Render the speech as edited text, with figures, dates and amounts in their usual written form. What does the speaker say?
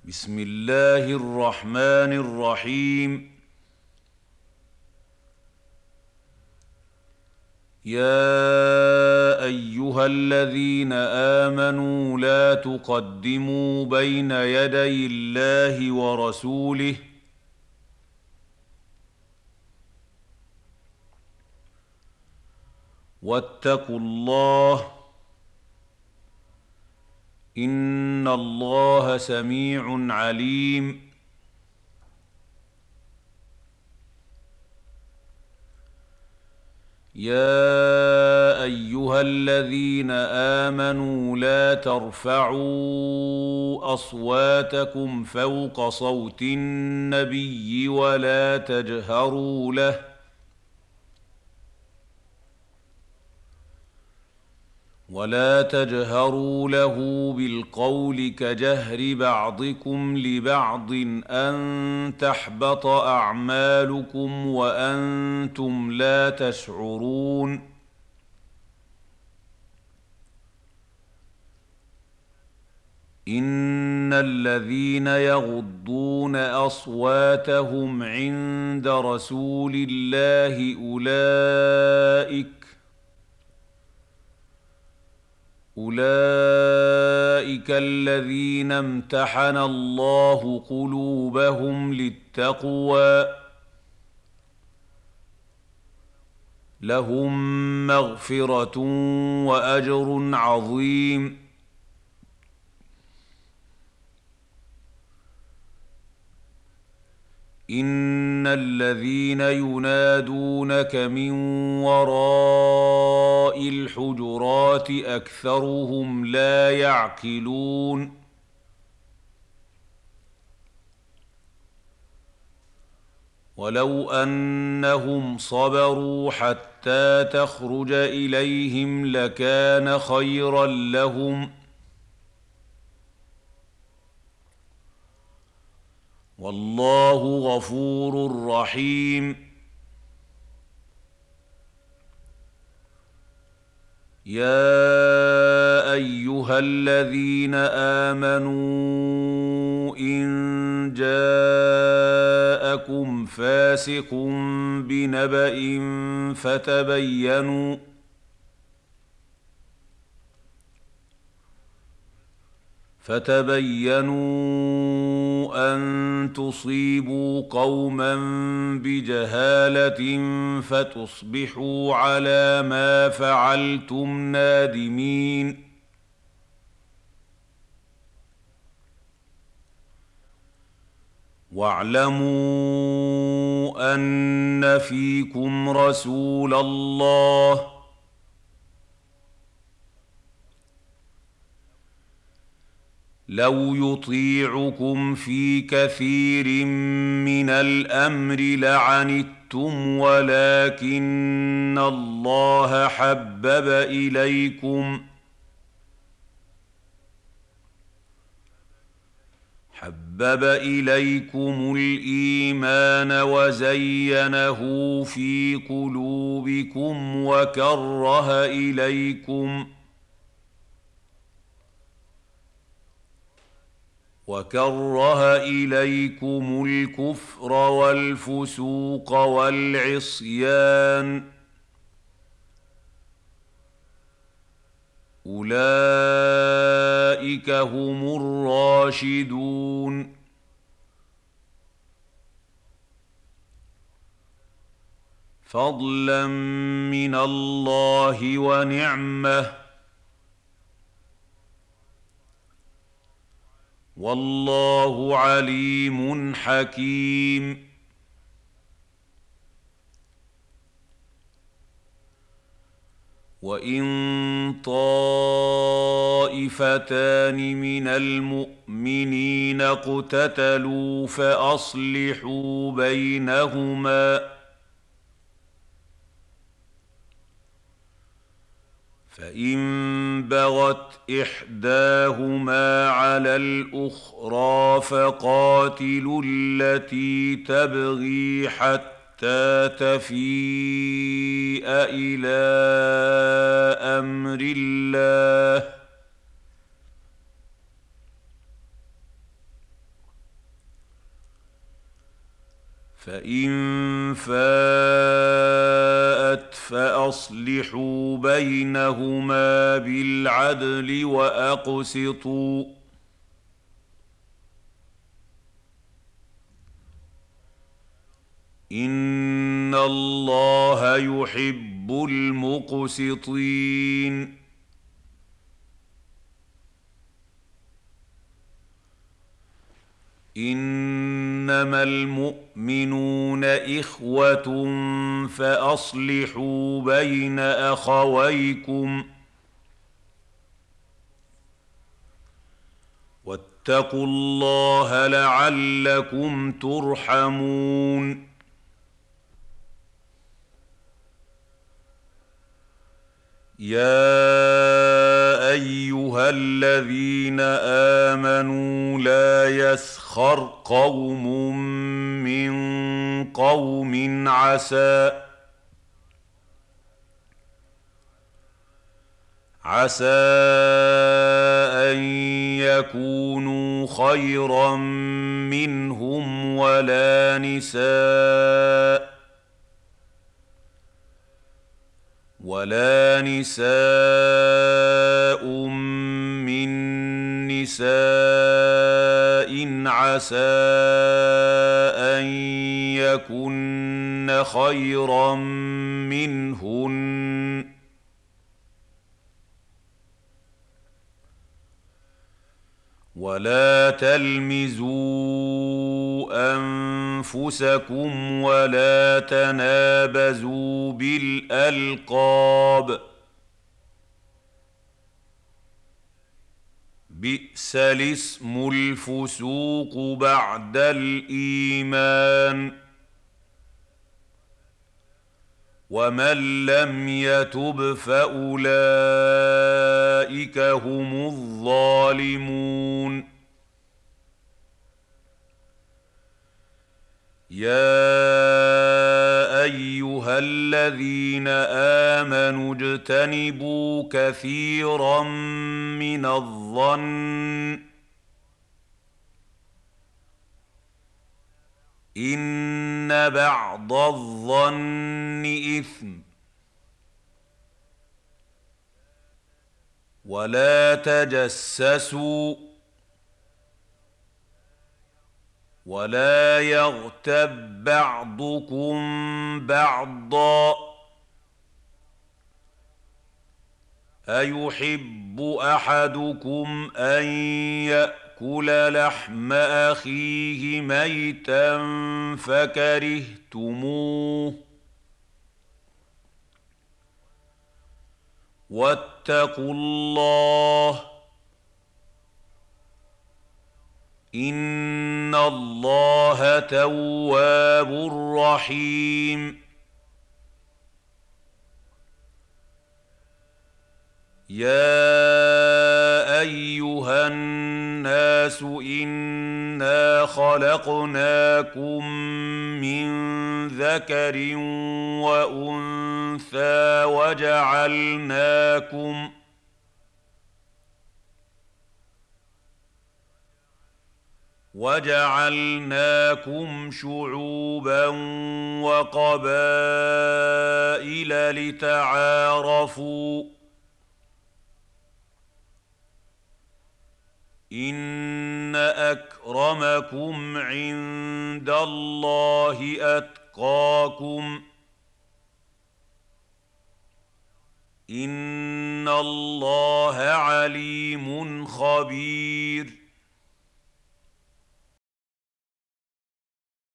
بسم الله الرحمن الرحيم. يا أيها الذين آمنوا لا تقدموا بين يدي الله ورسوله واتقوا الله إن الله سميع عليم. يا أيها الذين آمنوا لا ترفعوا أصواتكم فوق صوت النبي ولا تجهروا له بالقول كجهر بعضكم لبعض أن تحبط أعمالكم وأنتم لا تشعرون. إن الذين يغضون أصواتهم عند رسول الله أولئك الذين امتحن الله قلوبهم للتقوى لهم مغفرة وأجر عظيم. إن الذين ينادونك من وراء الحجرات أكثرهم لا يعقلون. ولو أنهم صبروا حتى تخرج إليهم لكان خيرا لهم والله غفور رحيم. يا أيها الذين آمنوا إن جاءكم فاسق بنبأ فتبينوا أن تصيبوا قوما بجهالة فتصبحوا على ما فعلتم نادمين. واعلموا أن فيكم رسول الله لو يطيعكم في كثير من الأمر لعنتم ولكن الله حبب إليكم الإيمان وزينه في قلوبكم وكره إليكم الكفر والفسوق والعصيان أولئك هم الراشدون. فضلا من الله ونعمة والله عليم حكيم. وإن طائفتان من المؤمنين اقتتلوا فأصلحوا بينهما فإن بغت إحداهما على الأخرى فقاتلوا التي تبغي حتى تفيء إلى أمر الله فإن فاءت فأصلحوا بينهما بالعدل وأقسطوا إن الله يحب المقسطين إنما المؤمنون إخوة فأصلحوا بين أخويكم واتقوا الله لعلكم ترحمون يا أيها الذين آمنوا لا يسخر قوم من قوم عسى أن يكونوا خيرا منهم ولا نساء من نساء عسى أن يكن خيرا منهن ولا تلمزوا أنفسكم ولا تنابزوا بالألقاب بئس الاسم الفسوق بعد الإيمان ومن لم يتب فأولئك هم الظالمون يا أيها الذين آمنوا اجتنبوا كثيرا من الظن إن بعض الظن إثم ولا تجسسوا ولا يغتب بعضكم بعضا أيحب أحدكم أن يأكل لحم أخيه ميتا فكرهتموه واتقوا الله إن الله تواب رحيم يا أيها الناس إنا خلقناكم من ذكر وأنثى وجعلناكم شعوبا وقبائل لتعارفوا إن أكرمكم عند الله أتقاكم إن الله عليم خبير